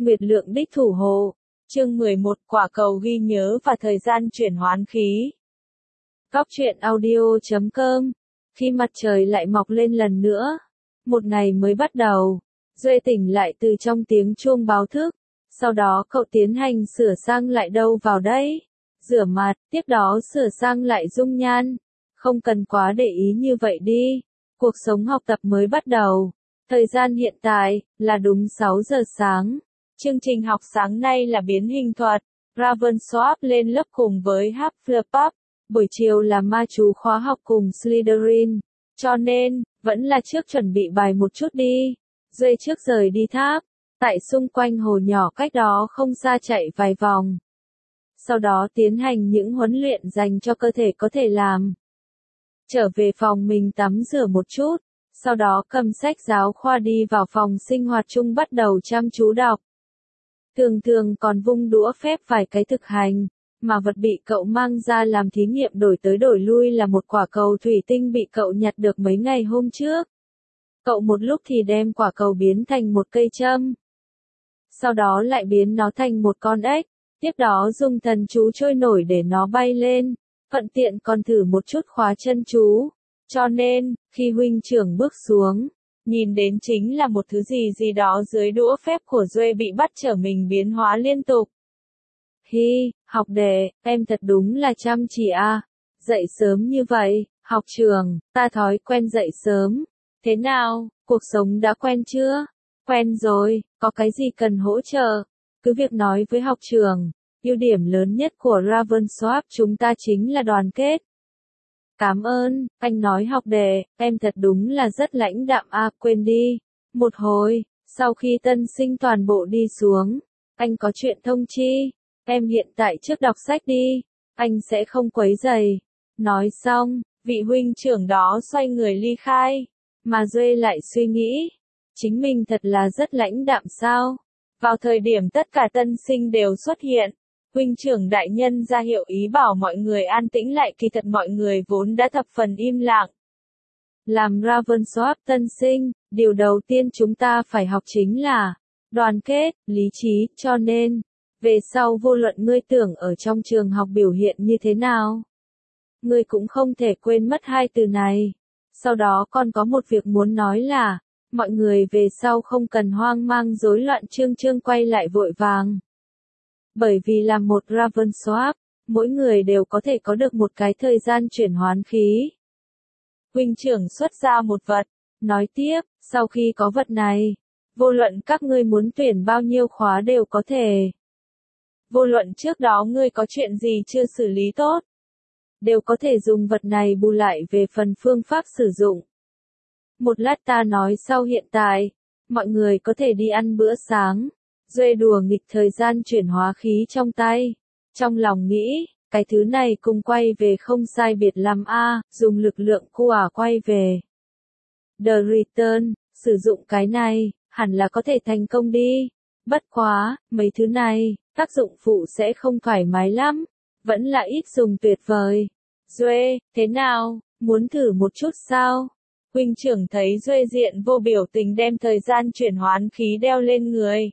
Nguyệt Lượng đích thủ hộ. Chương 11 quả cầu ghi nhớ và thời gian chuyển hoán khí. Góc truyện audio.com. Khi mặt trời lại mọc lên lần nữa, một ngày mới bắt đầu, Duệ tỉnh lại từ trong tiếng chuông báo thức. Sau đó cậu tiến hành sửa sang lại đâu vào đấy. Rửa mặt, tiếp đó sửa sang lại dung nhan. Không cần quá để ý như vậy đi. Cuộc sống học tập mới bắt đầu. Thời gian hiện tại là đúng 6 giờ sáng. Chương trình học sáng nay là biến hình thuật. Ravensworth lên lớp cùng với Hufflepuff. Buổi chiều là ma chú khóa học cùng Slytherin. Cho nên, vẫn là trước chuẩn bị bài một chút đi. Duệ trước rời đi tháp. Tại xung quanh hồ nhỏ cách đó không xa chạy vài vòng. Sau đó tiến hành những huấn luyện dành cho cơ thể có thể làm. Trở về phòng mình tắm rửa một chút. Sau đó cầm sách giáo khoa đi vào phòng sinh hoạt chung bắt đầu chăm chú đọc. Thường còn vung đũa phép vài cái thực hành, mà vật bị cậu mang ra làm thí nghiệm đổi tới đổi lui là một quả cầu thủy tinh bị cậu nhặt được mấy ngày hôm trước. Cậu một lúc thì đem quả cầu biến thành một cây châm. Sau đó lại biến nó thành một con ếch, tiếp đó dùng thần chú trôi nổi để nó bay lên, thuận tiện còn thử một chút khóa chân chú. Cho nên, khi huynh trưởng bước xuống, nhìn đến chính là một thứ gì đó dưới đũa phép của Duệ bị bắt trở mình biến hóa liên tục. Hi, học đệ, em thật đúng là chăm chỉ à. Dậy sớm như vậy, học trường, ta thói quen dậy sớm. Thế nào, cuộc sống đã quen chưa? Quen rồi, có cái gì cần hỗ trợ? Cứ việc nói với học trường. Ưu điểm lớn nhất của Ravensworth chúng ta chính là đoàn kết. Cảm ơn, anh nói học đệ, em thật đúng là rất lãnh đạm à, quên đi. Một hồi, sau khi tân sinh toàn bộ đi xuống, anh có chuyện thông chi. Em hiện tại trước đọc sách đi, anh sẽ không quấy rầy. Nói xong, vị huynh trưởng đó xoay người ly khai. Mà Duệ lại suy nghĩ, chính mình thật là rất lãnh đạm sao? Vào thời điểm tất cả tân sinh đều xuất hiện, huynh trưởng đại nhân ra hiệu ý bảo mọi người an tĩnh lại, kỳ thật mọi người vốn đã thập phần im lặng. Làm Ravensworth tân sinh, điều đầu tiên chúng ta phải học chính là đoàn kết, lý trí, cho nên, về sau vô luận ngươi tưởng ở trong trường học biểu hiện như thế nào, ngươi cũng không thể quên mất hai từ này. Sau đó còn có một việc muốn nói là, mọi người về sau không cần hoang mang rối loạn chương quay lại vội vàng. Bởi vì là một Ravensworth, mỗi người đều có thể có được một cái thời gian chuyển hoán khí. Huynh trưởng xuất ra một vật, nói tiếp, sau khi có vật này, vô luận các ngươi muốn tuyển bao nhiêu khóa đều có thể. Vô luận trước đó ngươi có chuyện gì chưa xử lý tốt, đều có thể dùng vật này bù lại về phần phương pháp sử dụng. Một lát ta nói sau, hiện tại, mọi người có thể đi ăn bữa sáng. Duệ đùa nghịch thời gian chuyển hóa khí trong tay. Trong lòng nghĩ, cái thứ này cùng quay về không sai biệt lắm a, dùng lực lượng của quay về. The Return, sử dụng cái này, hẳn là có thể thành công đi. Bất quá, mấy thứ này, tác dụng phụ sẽ không thoải mái lắm. Vẫn là ít dùng tuyệt vời. Duệ, thế nào, muốn thử một chút sao? Huynh trưởng thấy Duệ diện vô biểu tình đem thời gian chuyển hoán khí đeo lên người.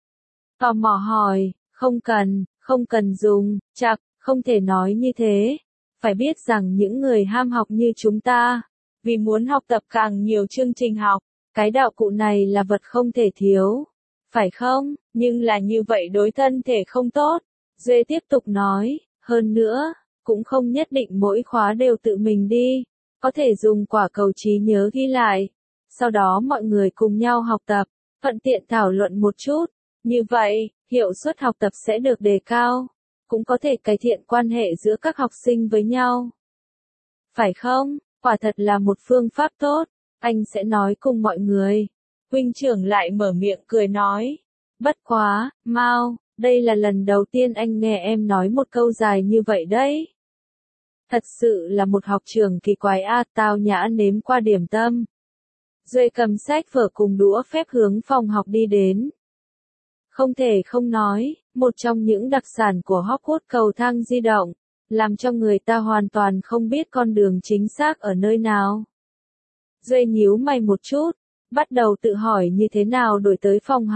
Tò mò hỏi, không cần dùng, chắc, không thể nói như thế. Phải biết rằng những người ham học như chúng ta, vì muốn học tập càng nhiều chương trình học, cái đạo cụ này là vật không thể thiếu. Phải không? Nhưng là như vậy đối thân thể không tốt. Duệ tiếp tục nói, hơn nữa, cũng không nhất định mỗi khóa đều tự mình đi. Có thể dùng quả cầu trí nhớ ghi lại. Sau đó mọi người cùng nhau học tập, thuận tiện thảo luận một chút. Như vậy, hiệu suất học tập sẽ được đề cao, cũng có thể cải thiện quan hệ giữa các học sinh với nhau. Phải không? Quả thật là một phương pháp tốt, anh sẽ nói cùng mọi người. Huynh trưởng lại mở miệng cười nói. Bất quá, Mao, đây là lần đầu tiên anh nghe em nói một câu dài như vậy đấy. Thật sự là một học trường kỳ quái a, tao nhã nếm qua điểm tâm. Duệ cầm sách vở cùng đũa phép hướng phòng học đi đến. Không thể không nói, một trong những đặc sản của Hogwarts cầu thang di động, làm cho người ta hoàn toàn không biết con đường chính xác ở nơi nào. Duệ nhíu mày một chút, bắt đầu tự hỏi như thế nào đổi tới phòng học.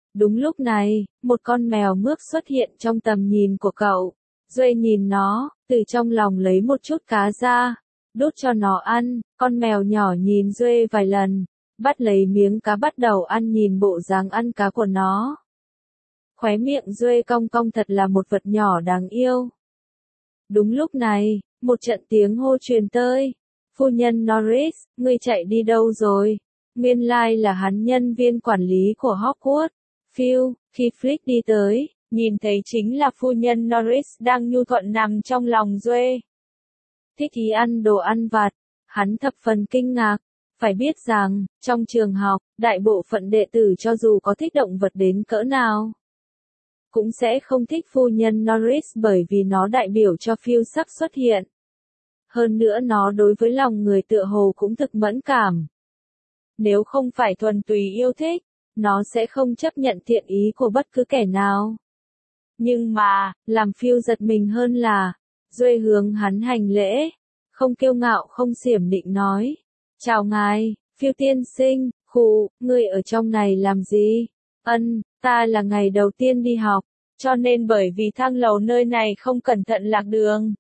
Đúng lúc này, một con mèo mướp xuất hiện trong tầm nhìn của cậu. Duệ nhìn nó, từ trong lòng lấy một chút cá ra, đút cho nó ăn. Con mèo nhỏ nhìn Duệ vài lần, bắt lấy miếng cá bắt đầu ăn, nhìn bộ dáng ăn cá của nó. Khóe miệng Duệ cong cong, thật là một vật nhỏ đáng yêu. Đúng lúc này, một trận tiếng hô truyền tới. Phu nhân Norris, ngươi chạy đi đâu rồi? Nguyên lai là hắn, nhân viên quản lý của Hogwarts. Phil, khi Flick đi tới, nhìn thấy chính là phu nhân Norris đang nhu thuận nằm trong lòng Duệ. Thích ý ăn đồ ăn vặt, hắn thập phần kinh ngạc. Phải biết rằng, trong trường học, đại bộ phận đệ tử cho dù có thích động vật đến cỡ nào, cũng sẽ không thích phu nhân Norris bởi vì nó đại biểu cho Phil sắp xuất hiện. Hơn nữa nó đối với lòng người tựa hồ cũng thực mẫn cảm. Nếu không phải thuần túy yêu thích, nó sẽ không chấp nhận thiện ý của bất cứ kẻ nào. Nhưng mà, làm Phil giật mình hơn là, Duệ hướng hắn hành lễ, không kiêu ngạo không xiểm định nói. Chào ngài, Phil tiên sinh, ngươi ở trong này làm gì? Ta là ngày đầu tiên đi học, cho nên bởi vì thang lầu nơi này không cẩn thận lạc đường.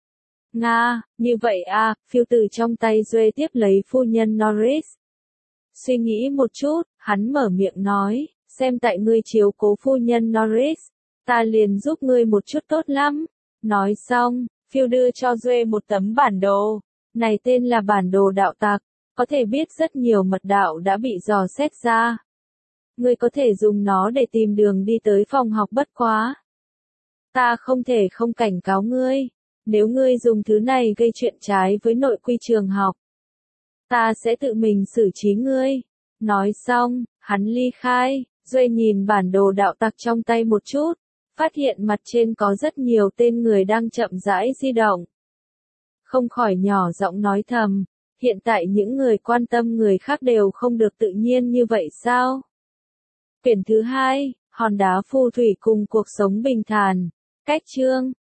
Nga, như vậy à, Phil từ trong tay Duệ tiếp lấy phu nhân Norris. Suy nghĩ một chút, hắn mở miệng nói, xem tại ngươi chiếu cố phu nhân Norris, ta liền giúp ngươi một chút tốt lắm. Nói xong, Phil đưa cho Duệ một tấm bản đồ. Này tên là bản đồ đạo tặc, có thể biết rất nhiều mật đạo đã bị dò xét ra. Ngươi có thể dùng nó để tìm đường đi tới phòng học, bất quá ta không thể không cảnh cáo ngươi, nếu ngươi dùng thứ này gây chuyện trái với nội quy trường học, ta sẽ tự mình xử trí ngươi. Nói xong, hắn ly khai. Duệ nhìn bản đồ đạo tặc trong tay một chút, phát hiện mặt trên có rất nhiều tên người đang chậm rãi di động. Không khỏi nhỏ giọng nói thầm, hiện tại những người quan tâm người khác đều không được tự nhiên như vậy sao? Quyển thứ 2, hòn đá phù thủy cùng cuộc sống bình thản. Cách chương